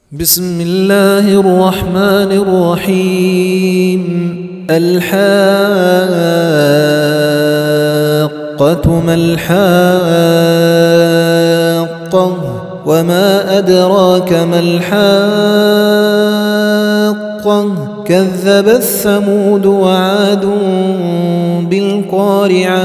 بسم الله الرحمن الرحيم. الحاقة ما الحاقة وما أدراك ما الحاقة كذبت ثمود وعاد بالقارعة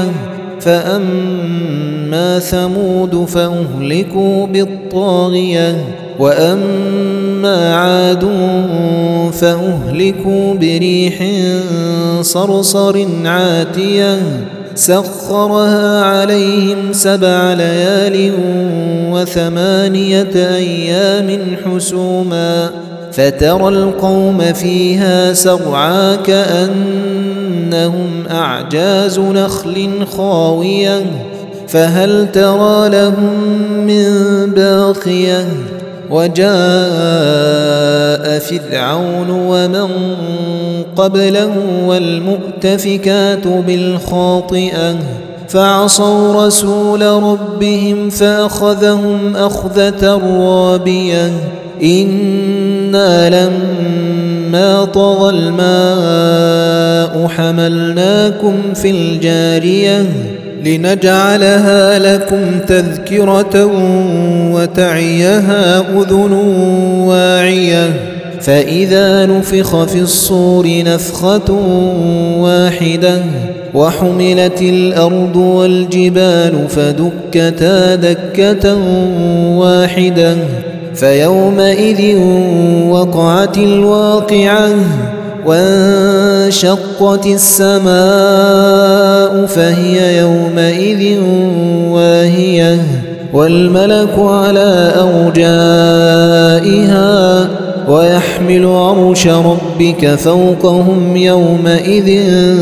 فأما ثمود فأهلكوا بالطاغية وأما عاد فأهلكوا بريح صرصر عاتية سخرها عليهم 7 ليال و8 أيام حسوما فترى القوم فيها سرعى كأنهم أعجاز نخل خاوية فهل ترى لهم من باقية وجاء فرعون ومن قبله والمؤتفكات بالخاطئة فعصوا رسول ربهم فأخذهم أخذة رابية إنا لما طغى الماء حملناكم في الجارية لنجعلها لكم تذكرة وتعيها أذن واعية فإذا نفخ في الصور نفخة واحدة وحملت الأرض والجبال فدكتا دكة واحدة فيومئذ وقعت الواقعة وانشقت السماء فهي يومئذ واهية والملك على أرجائها ويحمل عرش ربك فوقهم يومئذ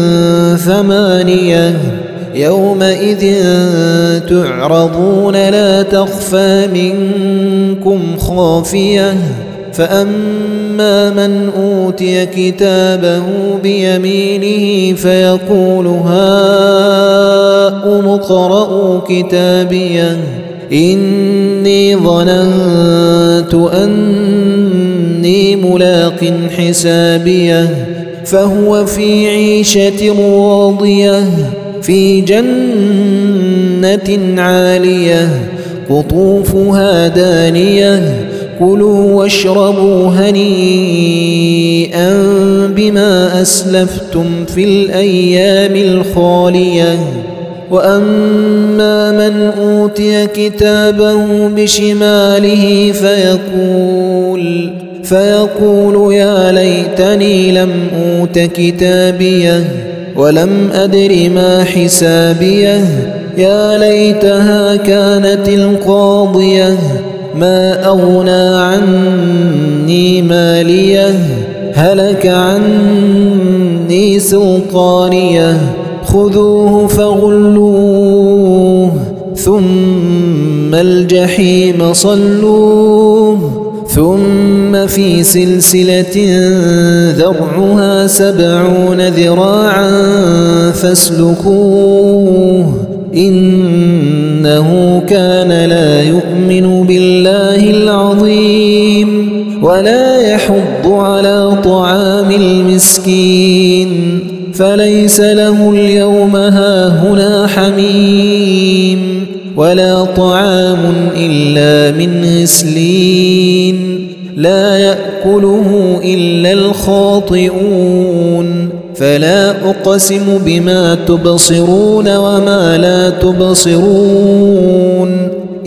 8 يومئذ تعرضون لا تخفى منكم خافية فأما من أوتي كتابه بيمينه فيقول هاؤم اقرءوا كتابيه إني ظننت أني ملاق حسابيه فهو في عيشة راضية في جنة عالية قطوفها دانية كلوا واشربوا هنيئا بما أسلفتم في الأيام الخالية وأما من أوتي كتابه بشماله فيقول يا ليتني لم أوت كتابيه ولم أدر ما حسابيه يا ليتها كانت القاضية ما أغنى عني ماليه هلك عني سلطانيه خذوه فغلوه ثم الجحيم صلوه ثم في سلسلة ذرعها 70 ذراعا فاسلكوه إنه كان لا يؤمن بالله العظيم ولا يحض على طعام المسكين فليس له اليوم هاهنا حميم ولا طعام إلا من غسلين لا يأكله إلا الخاطئون فلا أقسم بما تبصرون وما لا تبصرون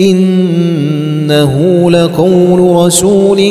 إنه لقول رسول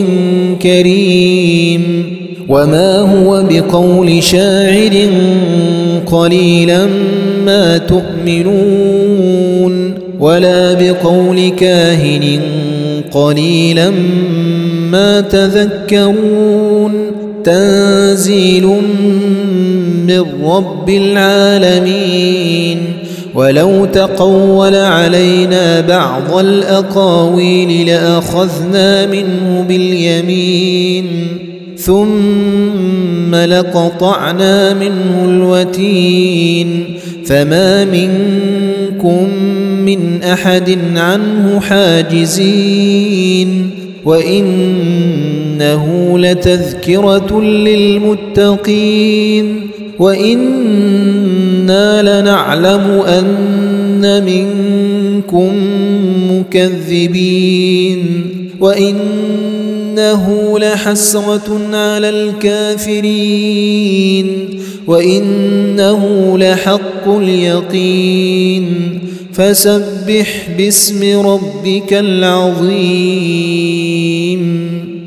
كريم وما هو بقول شاعر قليلا ما تؤمنون ولا بقول كاهن قليلا ما تذكرون تنزيل من رب العالمين ولو تقول علينا بعض الأقاويل لأخذنا منه باليمين ثم لقطعنا منه الوتين فما منكم من أحد عنه حاجزين وإن وإنه لتذكرة للمتقين وإنا لنعلم أن منكم مكذبين وإنه لحسرة على الكافرين وإنه لحق اليقين فسبح باسم ربك العظيم